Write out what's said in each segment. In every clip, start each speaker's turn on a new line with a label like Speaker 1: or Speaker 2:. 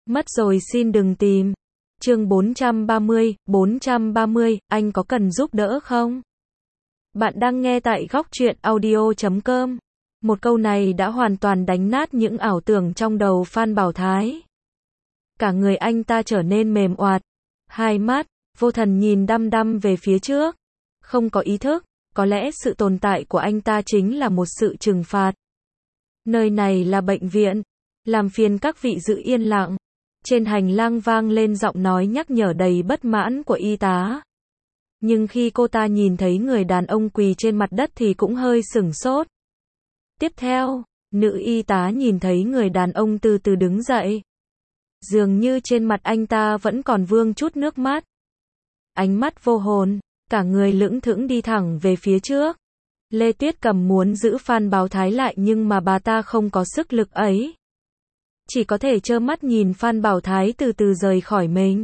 Speaker 1: Mất rồi xin đừng tìm. Chương 430, anh có cần giúp đỡ không? Bạn đang nghe tại góc truyện audio.com. Một câu này đã hoàn toàn đánh nát những ảo tưởng trong đầu Phan Bảo Thái. Cả người anh ta trở nên mềm oạt, hai mắt vô thần nhìn đăm đăm về phía trước, không có ý thức, có lẽ sự tồn tại của anh ta chính là một sự trừng phạt. Nơi này là bệnh viện, làm phiền các vị giữ yên lặng. Trên hành lang vang lên giọng nói nhắc nhở đầy bất mãn của y tá. Nhưng khi cô ta nhìn thấy người đàn ông quỳ trên mặt đất thì cũng hơi sửng sốt. Tiếp theo, nữ y tá nhìn thấy người đàn ông từ từ đứng dậy. Dường như trên mặt anh ta vẫn còn vương chút nước mắt. Ánh mắt vô hồn, cả người lững thững đi thẳng về phía trước. Lê Tuyết Cầm muốn giữ Phan Bảo Thái lại nhưng mà bà ta không có sức lực ấy. Chỉ có thể trơ mắt nhìn Phan Bảo Thái từ từ rời khỏi mình.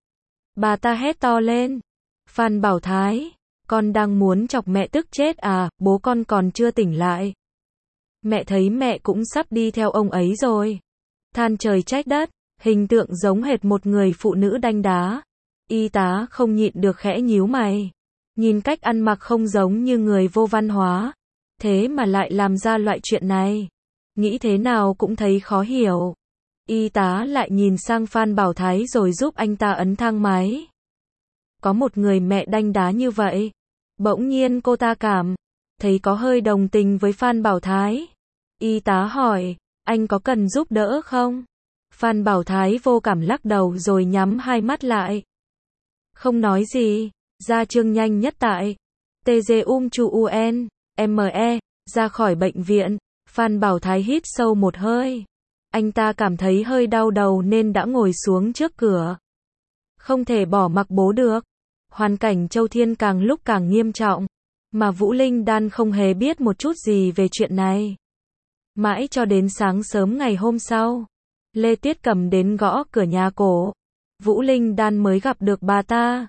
Speaker 1: Bà ta hét to lên. Phan Bảo Thái, con đang muốn chọc mẹ tức chết à, bố con còn chưa tỉnh lại. Mẹ thấy mẹ cũng sắp đi theo ông ấy rồi. Than trời trách đất, hình tượng giống hệt một người phụ nữ đanh đá. Y tá không nhịn được khẽ nhíu mày. Nhìn cách ăn mặc không giống như người vô văn hóa. Thế mà lại làm ra loại chuyện này. Nghĩ thế nào cũng thấy khó hiểu. Y tá lại nhìn sang Phan Bảo Thái rồi giúp anh ta ấn thang máy. Có một người mẹ đanh đá như vậy. Bỗng nhiên cô ta cảm thấy có hơi đồng tình với Phan Bảo Thái. Y tá hỏi, anh có cần giúp đỡ không? Phan Bảo Thái vô cảm lắc đầu rồi nhắm hai mắt lại. Không nói gì, ra chương nhanh nhất tại TG Chu UN, ME, ra khỏi bệnh viện. Phan Bảo Thái hít sâu một hơi. Anh ta cảm thấy hơi đau đầu nên đã ngồi xuống trước cửa. Không thể bỏ mặc bố được. Hoàn cảnh Châu Thiên càng lúc càng nghiêm trọng. Mà Vũ Linh Đan không hề biết một chút gì về chuyện này. Mãi cho đến sáng sớm ngày hôm sau, Lê Tuyết Cầm đến gõ cửa nhà cổ. Vũ Linh Đan mới gặp được bà ta.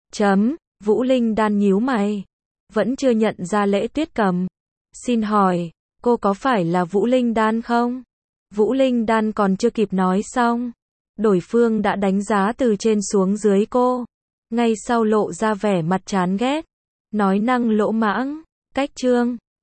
Speaker 1: Vũ Linh Đan nhíu mày. Vẫn chưa nhận ra Lễ Tuyết Cầm. Xin hỏi, cô có phải là Vũ Linh Đan không? Vũ Linh Đan còn chưa kịp nói xong. Đối phương đã đánh giá từ trên xuống dưới cô. Ngay sau lộ ra vẻ mặt chán ghét. Nói năng lỗ mãng, cách chương.